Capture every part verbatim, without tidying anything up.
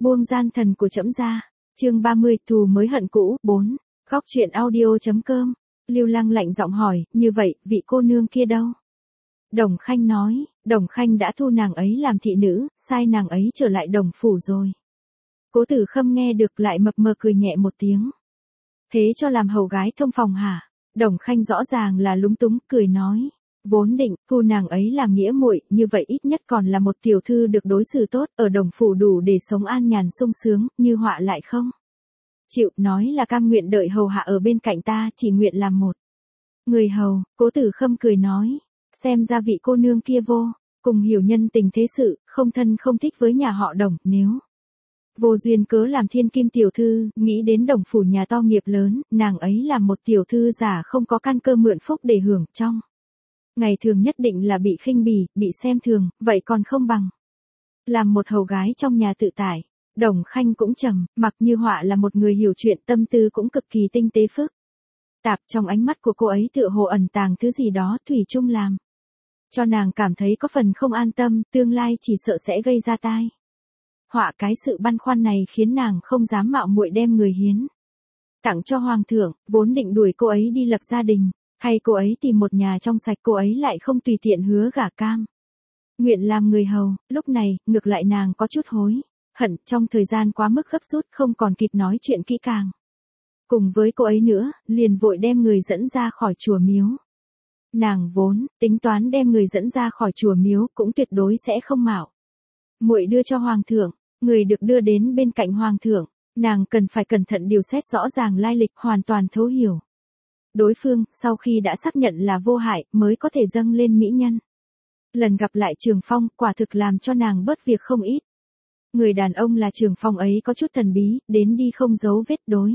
Buông gian thần của trẫm ra. Chương ba mươi, thù mới hận cũ, bốn. Góc truyện audio.com. Lưu Lăng lạnh giọng hỏi, như vậy, vị cô nương kia đâu? Đồng Khanh nói, Đồng Khanh đã thu nàng ấy làm thị nữ, sai nàng ấy trở lại Đồng phủ rồi. Cố Tử Khâm nghe được lại mập mờ cười nhẹ một tiếng. Thế cho làm hầu gái thông phòng hả? Đồng Khanh rõ ràng là lúng túng, cười nói. Vốn định, thu nàng ấy làm nghĩa muội, như vậy ít nhất còn là một tiểu thư được đối xử tốt, ở Đồng phủ đủ để sống an nhàn sung sướng, như họa lại không. Chịu, nói là cam nguyện đợi hầu hạ ở bên cạnh ta, chỉ nguyện làm một người hầu. Cố Tử Khâm cười nói. Xem ra vị cô nương kia vô cùng hiểu nhân tình thế sự, không thân không thích với nhà họ Đồng, nếu vô duyên cớ làm thiên kim tiểu thư, nghĩ đến Đồng phủ nhà to nghiệp lớn, nàng ấy làm một tiểu thư giả không có căn cơ mượn phúc để hưởng, trong ngày thường nhất định là bị khinh bỉ, bị xem thường, vậy còn không bằng làm một hầu gái trong nhà tự tại. Đồng Khanh cũng trầm mặc, Như Họa là một người hiểu chuyện, tâm tư cũng cực kỳ tinh tế phức tạp, trong ánh mắt của cô ấy tựa hồ ẩn tàng thứ gì đó, thủy chung làm cho nàng cảm thấy có phần không an tâm, tương lai chỉ sợ sẽ gây ra tai họa. Cái sự băn khoăn này khiến nàng không dám mạo muội đem người hiến tặng cho hoàng thượng, vốn định đuổi cô ấy đi lập gia đình, hay cô ấy tìm một nhà trong sạch, cô ấy lại không tùy tiện hứa gả cam nguyện làm người hầu. Lúc này, ngược lại nàng có chút hối hận, trong thời gian quá mức gấp rút không còn kịp nói chuyện kỹ càng cùng với cô ấy nữa, liền vội đem người dẫn ra khỏi chùa miếu. Nàng vốn tính toán đem người dẫn ra khỏi chùa miếu, cũng tuyệt đối sẽ không mạo muội đưa cho hoàng thượng. Người được đưa đến bên cạnh hoàng thượng, nàng cần phải cẩn thận điều xét rõ ràng lai lịch, hoàn toàn thấu hiểu đối phương, sau khi đã xác nhận là vô hại, mới có thể dâng lên mỹ nhân. Lần gặp lại Trường Phong, quả thực làm cho nàng bớt việc không ít. Người đàn ông là Trường Phong ấy có chút thần bí, đến đi không giấu vết, đối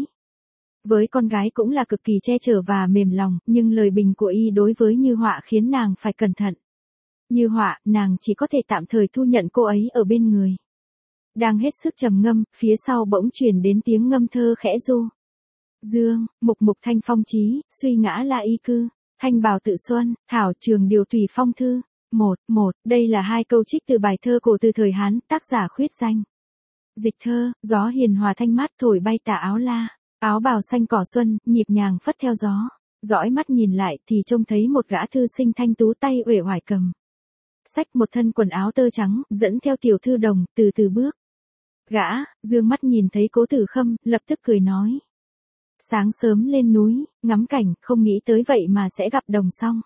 với con gái cũng là cực kỳ che chở và mềm lòng, nhưng lời bình của y đối với Như Họa khiến nàng phải cẩn thận. Như Họa, nàng chỉ có thể tạm thời thu nhận cô ấy ở bên người. Đang hết sức trầm ngâm, phía sau bỗng truyền đến tiếng ngâm thơ khẽ du dương, mục mục thanh phong chí, suy ngã la y cư, thanh bào tự xuân, thảo trường điều tùy phong thư. Một, một, đây là hai câu trích từ bài thơ cổ từ thời Hán, tác giả Khuyết Danh. Dịch thơ, gió hiền hòa thanh mát thổi bay tà áo la, áo bào xanh cỏ xuân, nhịp nhàng phất theo gió. Dõi mắt nhìn lại thì trông thấy một gã thư sinh thanh tú, tay uể oải cầm xách một thân quần áo tơ trắng, dẫn theo tiểu thư Đồng, từ từ bước. Gã, dương mắt nhìn thấy Cố Tử Khâm, lập tức cười nói. Sáng sớm lên núi, ngắm cảnh, không nghĩ tới vậy mà sẽ gặp Đồng Song.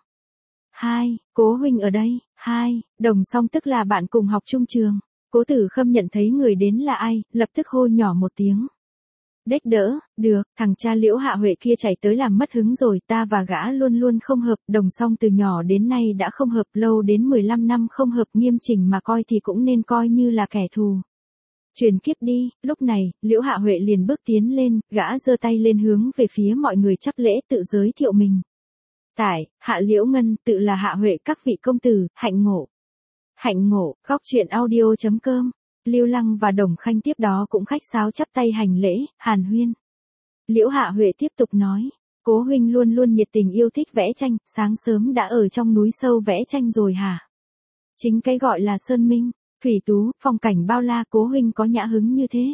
Hai, Cố huynh ở đây. Hai, Đồng Song tức là bạn cùng học chung trường. Cố Tử Khâm nhận thấy người đến là ai, lập tức hô nhỏ một tiếng. Đếch đỡ, được, thằng cha Liễu Hạ Huệ kia chảy tới làm mất hứng rồi, ta và gã luôn luôn không hợp, Đồng Song từ nhỏ đến nay đã không hợp, lâu đến mười lăm năm không hợp, nghiêm chỉnh mà coi thì cũng nên coi như là kẻ thù. Truyền kiếp đi. Lúc này, Liễu Hạ Huệ liền bước tiến lên, gã giơ tay lên hướng về phía mọi người chắp lễ, tự giới thiệu mình. Tại, Hạ Liễu Ngân, tự là Hạ Huệ, các vị công tử, hạnh ngộ. Hạnh ngộ. Góc truyện audio.com. Lưu Lăng và Đồng Khanh tiếp đó cũng khách sáo chắp tay hành lễ, hàn huyên. Liễu Hạ Huệ tiếp tục nói, Cố huynh luôn luôn nhiệt tình yêu thích vẽ tranh, sáng sớm đã ở trong núi sâu vẽ tranh rồi hả? Chính cái gọi là sơn minh, thủy tú, phong cảnh bao la, Cố huynh có nhã hứng như thế.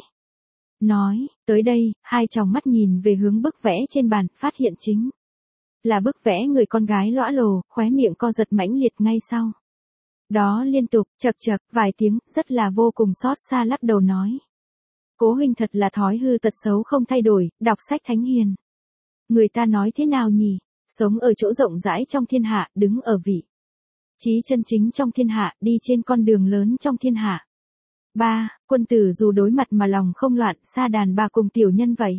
Nói, tới đây, hai tròng mắt nhìn về hướng bức vẽ trên bàn, phát hiện chính là bức vẽ người con gái lõa lồ, khóe miệng co giật mãnh liệt ngay sau đó liên tục, chậc chậc, vài tiếng, rất là vô cùng xót xa lắc đầu nói. Cố huynh thật là thói hư tật xấu không thay đổi, đọc sách thánh hiền. Người ta nói thế nào nhỉ? Sống ở chỗ rộng rãi trong thiên hạ, đứng ở vị trí chân chính trong thiên hạ, đi trên con đường lớn trong thiên hạ. Ba, quân tử dù đối mặt mà lòng không loạn, sa đàn bà cùng tiểu nhân vậy.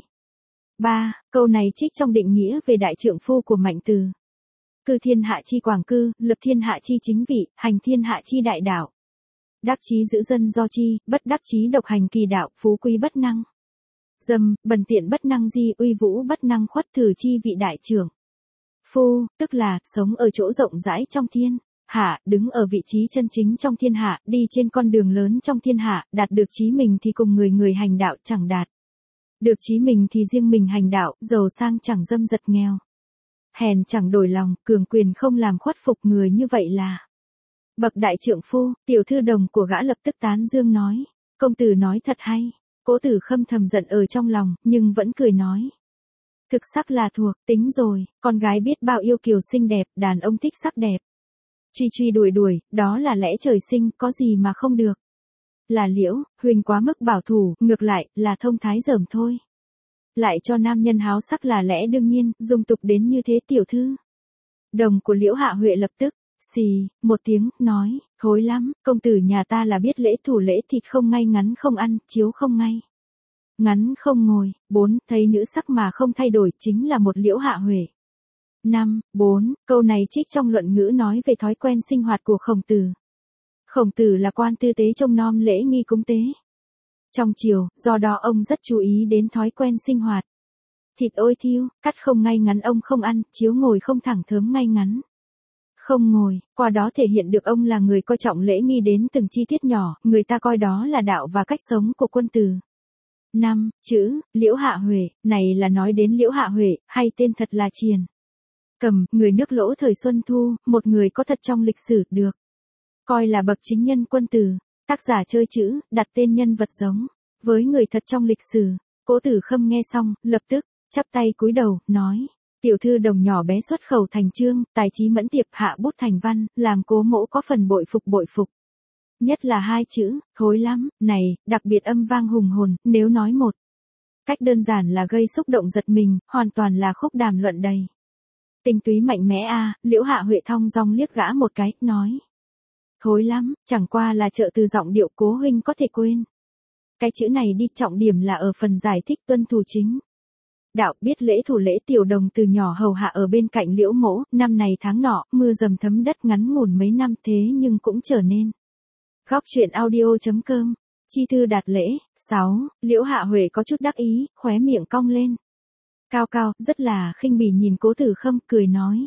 Ba, câu này trích trong định nghĩa về đại trượng phu của Mạnh Từ. Cư thiên hạ chi quảng cư, lập thiên hạ chi chính vị, hành thiên hạ chi đại đạo. Đắc chí giữ dân do chi, bất đắc chí độc hành kỳ đạo, phú quý bất năng dâm, bần tiện bất năng di, uy vũ bất năng khuất, thử chi vị đại trưởng phu, tức là sống ở chỗ rộng rãi trong thiên hạ, đứng ở vị trí chân chính trong thiên hạ, đi trên con đường lớn trong thiên hạ, đạt được chí mình thì cùng người người hành đạo, chẳng đạt được chí mình thì riêng mình hành đạo, giàu sang chẳng dâm dật, nghèo hèn chẳng đổi lòng, cường quyền không làm khuất phục, người như vậy là bậc đại trượng phu. Tiểu thư Đồng của gã lập tức tán dương nói, công tử nói thật hay. Cố Tử Khâm thầm giận ở trong lòng, nhưng vẫn cười nói. Thực sắc là thuộc, tính rồi, con gái biết bao yêu kiều xinh đẹp, đàn ông thích sắc đẹp. Truy truy đuổi đuổi, đó là lẽ trời sinh, có gì mà không được. Là Liễu, Huỳnh quá mức bảo thủ, ngược lại, là thông thái dởm thôi. Lại cho nam nhân háo sắc là lẽ đương nhiên, dung tục đến như thế tiểu thư. Đồng của Liễu Hạ Huệ lập tức, xì, một tiếng, nói, thối lắm, công tử nhà ta là biết lễ thủ lễ thịt không ngay ngắn không ăn, chiếu không ngay. Ngắn không ngồi, bốn, thấy nữ sắc mà không thay đổi chính là một Liễu Hạ Huệ. Năm, bốn, câu này trích trong luận ngữ nói về thói quen sinh hoạt của Khổng Tử. Khổng Tử là quan tư tế trông nom lễ nghi cúng tế. Trong triều, do đó ông rất chú ý đến thói quen sinh hoạt. Thịt ôi thiêu, cắt không ngay ngắn ông không ăn, chiếu ngồi không thẳng thớm ngay ngắn. Không ngồi, qua đó thể hiện được ông là người coi trọng lễ nghi đến từng chi tiết nhỏ, người ta coi đó là đạo và cách sống của quân tử. Năm, chữ, Liễu Hạ Huệ, này là nói đến Liễu Hạ Huệ, hay tên thật là Triền. Cầm, người nước Lỗ thời Xuân Thu, một người có thật trong lịch sử, được coi là bậc chính nhân quân tử. Tác giả chơi chữ, đặt tên nhân vật giống với người thật trong lịch sử. Cố Tử Khâm nghe xong, lập tức chắp tay cúi đầu, nói: Tiểu thư Đồng nhỏ bé xuất khẩu thành chương, tài trí mẫn tiệp, hạ bút thành văn, làm Cố mỗ có phần bội phục bội phục. Nhất là hai chữ, thối lắm, này, đặc biệt âm vang hùng hồn, nếu nói một cách đơn giản là gây xúc động giật mình, hoàn toàn là khúc đàm luận đầy tinh túy mạnh mẽ a. À, Liễu Hạ Huệ thong dong liếc gã một cái, nói: Thối lắm, chẳng qua là trợ từ giọng điệu, Cố huynh có thể quên cái chữ này đi, trọng điểm là ở phần giải thích tuân thủ chính đạo, biết lễ thủ lễ. Tiểu Đồng từ nhỏ hầu hạ ở bên cạnh Liễu mỗ, năm này tháng nọ, mưa dầm thấm đất ngắn ngủn mấy năm, thế nhưng cũng trở nên. Góc truyện audio chấm com, chi thư đạt lễ. Sáu, Liễu Hạ Huệ có chút đắc ý, khóe miệng cong lên cao cao, rất là khinh bỉ nhìn Cố Tử Khâm, cười nói: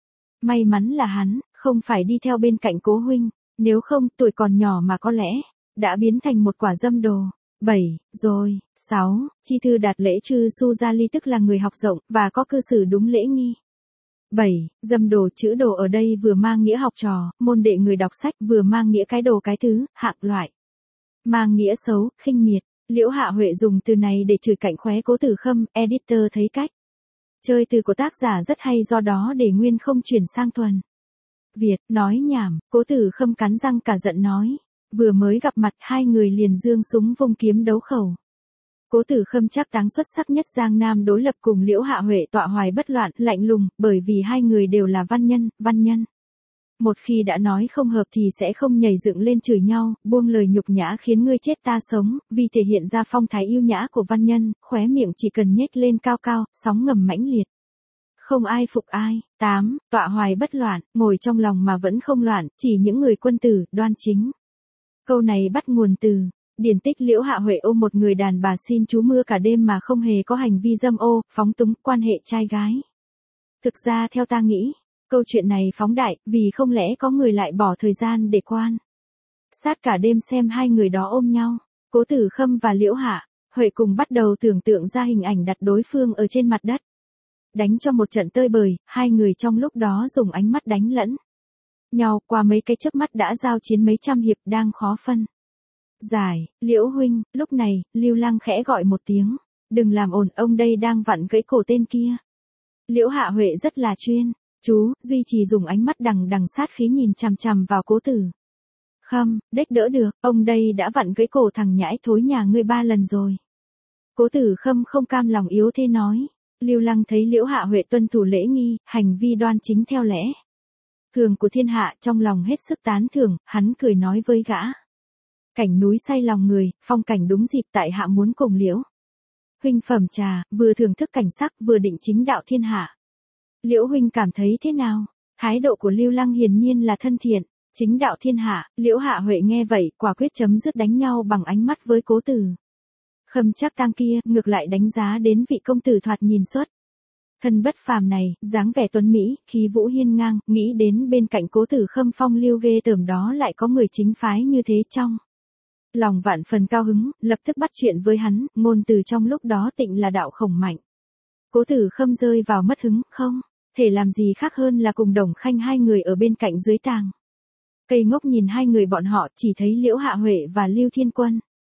May mắn là hắn không phải đi theo bên cạnh Cố huynh, nếu không, tuổi còn nhỏ mà có lẽ đã biến thành một quả dâm đồ. Bảy, rồi, sáu, chi thư đạt lễ chư su gia ly tức là người học rộng, và có cư xử đúng lễ nghi. Bảy, dâm đồ, chữ đồ ở đây vừa mang nghĩa học trò, môn đệ người đọc sách, vừa mang nghĩa cái đồ cái thứ, hạng loại. Mang nghĩa xấu, khinh miệt. Liễu Hạ Huệ dùng từ này để chửi cạnh khóe Cố Tử Khâm, editor thấy cách chơi từ của tác giả rất hay, do đó để nguyên không chuyển sang thuần Việt, nói nhảm. Cố Tử Khâm cắn răng cả giận nói. Vừa mới gặp mặt, hai người liền giương súng vung kiếm đấu khẩu. Cố Tử Khâm chắc táng xuất sắc nhất Giang Nam đối lập cùng Liễu Hạ Huệ tọa hoài bất loạn, lạnh lùng, bởi vì hai người đều là văn nhân, văn nhân. Một khi đã nói không hợp thì sẽ không nhảy dựng lên chửi nhau, buông lời nhục nhã khiến ngươi chết ta sống, vì thể hiện ra phong thái yêu nhã của văn nhân, khóe miệng chỉ cần nhếch lên cao cao, sóng ngầm mãnh liệt. Không ai phục ai. Tám, tọa hoài bất loạn, ngồi trong lòng mà vẫn không loạn, chỉ những người quân tử, đoan chính. Câu này bắt nguồn từ điển tích Liễu Hạ Huệ ôm một người đàn bà xin chú mưa cả đêm mà không hề có hành vi dâm ô, phóng túng, quan hệ trai gái. Thực ra theo ta nghĩ, câu chuyện này phóng đại, vì không lẽ có người lại bỏ thời gian để quan sát cả đêm xem hai người đó ôm nhau. Cố Tử Khâm và Liễu Hạ Huệ cùng bắt đầu tưởng tượng ra hình ảnh đặt đối phương ở trên mặt đất, đánh cho một trận tơi bời, hai người trong lúc đó dùng ánh mắt đánh lẫn nhau, qua mấy cái chớp mắt đã giao chiến mấy trăm hiệp, đang khó phân giải. Liễu huynh, lúc này, Lưu Lăng khẽ gọi một tiếng, đừng làm ồn, ông đây đang vặn gãy cổ tên kia. Liễu Hạ Huệ rất là chuyên chú, duy trì dùng ánh mắt đằng đằng sát khí nhìn chằm chằm vào Cố Tử Khâm, đếch đỡ được, ông đây đã vặn gãy cổ thằng nhãi thối nhà ngươi ba lần rồi. Cố Tử Khâm không cam lòng yếu thế nói. Lưu Lăng thấy Liễu Hạ Huệ tuân thủ lễ nghi, hành vi đoan chính theo lẽ thường của thiên hạ, trong lòng hết sức tán thưởng, hắn cười nói với gã: Cảnh núi say lòng người, phong cảnh đúng dịp, tại hạ muốn cùng Liễu huynh phẩm trà, vừa thưởng thức cảnh sắc, vừa định chính đạo thiên hạ. Liễu huynh cảm thấy thế nào? Thái độ của Lưu Lăng hiển nhiên là thân thiện. Chính đạo thiên hạ. Liễu Hạ Huệ nghe vậy, quả quyết chấm dứt đánh nhau bằng ánh mắt với Cố Tử Khâm chắc tang kia, ngược lại đánh giá đến vị công tử thoạt nhìn xuất thân bất phàm này, dáng vẻ tuấn mỹ, khí vũ hiên ngang, nghĩ đến bên cạnh Cố Tử Khâm phong lưu ghê tởm đó lại có người chính phái như thế, trong lòng vạn phần cao hứng, lập tức bắt chuyện với hắn, ngôn từ trong lúc đó tịnh là đạo khổng mạnh. Cố Tử Khâm rơi vào mất hứng, không thể làm gì khác hơn là cùng Đồng Khanh hai người ở bên cạnh dưới tàng cây ngốc nhìn hai người bọn họ, chỉ thấy Liễu Hạ Huệ và Lưu Thiên Quân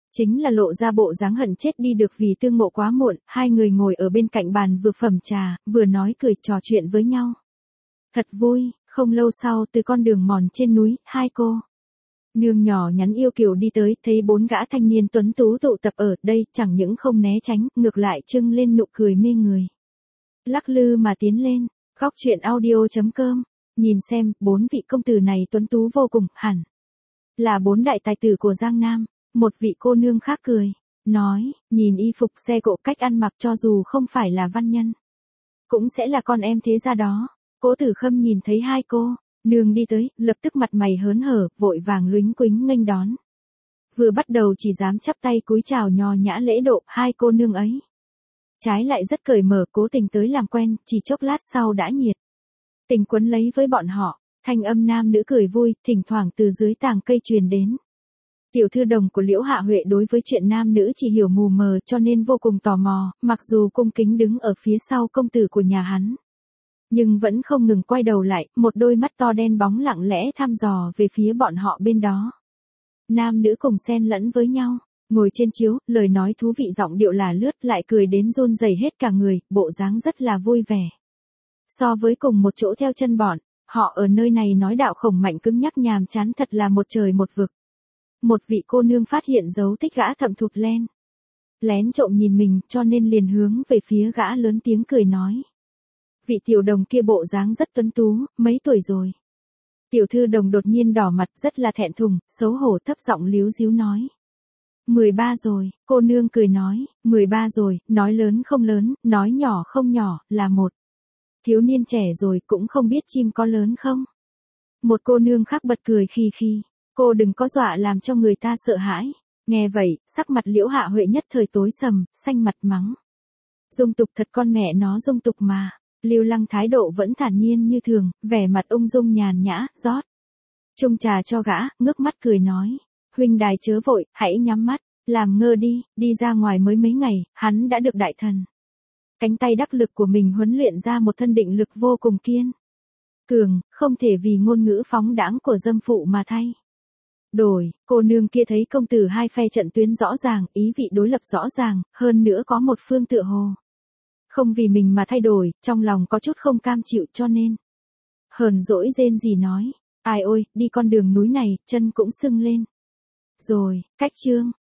Chính là lộ ra bộ dáng hận chết đi được vì tương ngộ quá muộn, hai người ngồi ở bên cạnh bàn vừa phẩm trà, vừa nói cười trò chuyện với nhau. Thật vui, không lâu sau từ con đường mòn trên núi, hai cô nương nhỏ nhắn yêu kiều đi tới, thấy bốn gã thanh niên tuấn tú tụ tập ở đây, chẳng những không né tránh, ngược lại trưng lên nụ cười mê người. Lắc lư mà tiến lên, góc chuyện audio chấm com, nhìn xem, bốn vị công tử này tuấn tú vô cùng, hẳn là bốn đại tài tử của Giang Nam. Một vị cô nương khác cười, nói, nhìn y phục xe cộ cách ăn mặc cho dù không phải là văn nhân, cũng sẽ là con em thế gia đó. Cố Tử Khâm nhìn thấy hai cô nương đi tới, lập tức mặt mày hớn hở, vội vàng lúnh quính nghênh đón. Vừa bắt đầu chỉ dám chắp tay cúi chào nho nhã lễ độ, hai cô nương ấy trái lại rất cởi mở, cố tình tới làm quen, chỉ chốc lát sau đã nhiệt tình quấn lấy với bọn họ. Thanh âm nam nữ cười vui, thỉnh thoảng từ dưới tàng cây truyền đến. Tiểu thư Đồng của Liễu Hạ Huệ đối với chuyện nam nữ chỉ hiểu mù mờ, cho nên vô cùng tò mò, mặc dù cung kính đứng ở phía sau công tử của nhà hắn, nhưng vẫn không ngừng quay đầu lại, một đôi mắt to đen bóng lặng lẽ thăm dò về phía bọn họ bên đó. Nam nữ cùng xen lẫn với nhau, ngồi trên chiếu, lời nói thú vị, giọng điệu là lướt, lại cười đến run rẩy hết cả người, bộ dáng rất là vui vẻ. So với cùng một chỗ theo chân bọn họ ở nơi này nói đạo khổng mạnh cứng nhắc nhàm chán, thật là một trời một vực. Một vị cô nương phát hiện dấu tích gã thậm thụt len lén trộm nhìn mình, cho nên liền hướng về phía gã lớn tiếng cười nói. Vị tiểu đồng kia bộ dáng rất tuấn tú, mấy tuổi rồi? Tiểu thư Đồng đột nhiên đỏ mặt, rất là thẹn thùng, xấu hổ thấp giọng líu díu nói. mười ba rồi, cô nương cười nói, mười ba rồi, nói lớn không lớn, nói nhỏ không nhỏ, là một thiếu niên trẻ rồi, cũng không biết chim có lớn không. Một cô nương khác bật cười khi khi, cô đừng có dọa làm cho người ta sợ hãi. Nghe vậy, sắc mặt Liễu Hạ Huệ nhất thời tối sầm, xanh mặt mắng. Dung tục thật, con mẹ nó dung tục mà. Lưu Lăng thái độ vẫn thản nhiên như thường, vẻ mặt ung dung nhàn nhã, rót chung trà cho gã, ngước mắt cười nói. Huynh đài chớ vội, hãy nhắm mắt, làm ngơ đi, đi ra ngoài mới mấy ngày, hắn đã được đại thần cánh tay đắc lực của mình huấn luyện ra một thân định lực vô cùng kiên cường, không thể vì ngôn ngữ phóng đãng của dâm phụ mà thay đổi. Cô nương kia thấy công tử hai phe trận tuyến rõ ràng, ý vị đối lập rõ ràng, hơn nữa có một phương tựa hồ không vì mình mà thay đổi, trong lòng có chút không cam chịu, cho nên hờn dỗi rên gì nói. Ai ôi, đi con đường núi này, chân cũng sưng lên rồi. Cách chương